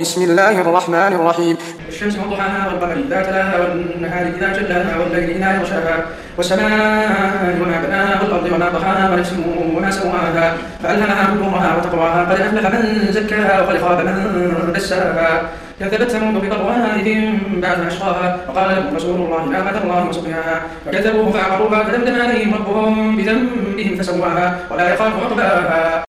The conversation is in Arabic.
بسم الله الرحمن الرحيم. الشمس وضحاها والقمر إذا تلاها والنهار إذا جلاها والليل إذا يغشاها والسماء وما بناها والأرض وما طحاها ونفس وما سواها فألهمها فجورها وتقواها قد أفلح من زكاها وقد خاب من دساها كذبت ثمود بطغواها إذ انبعث أشقاها وقال لهم رسول الله ناقة الله وسقياها فكذبوه فعقروها فدمدم عليهم ربهم بذنبهم فسواها ولا يخاف عقباها.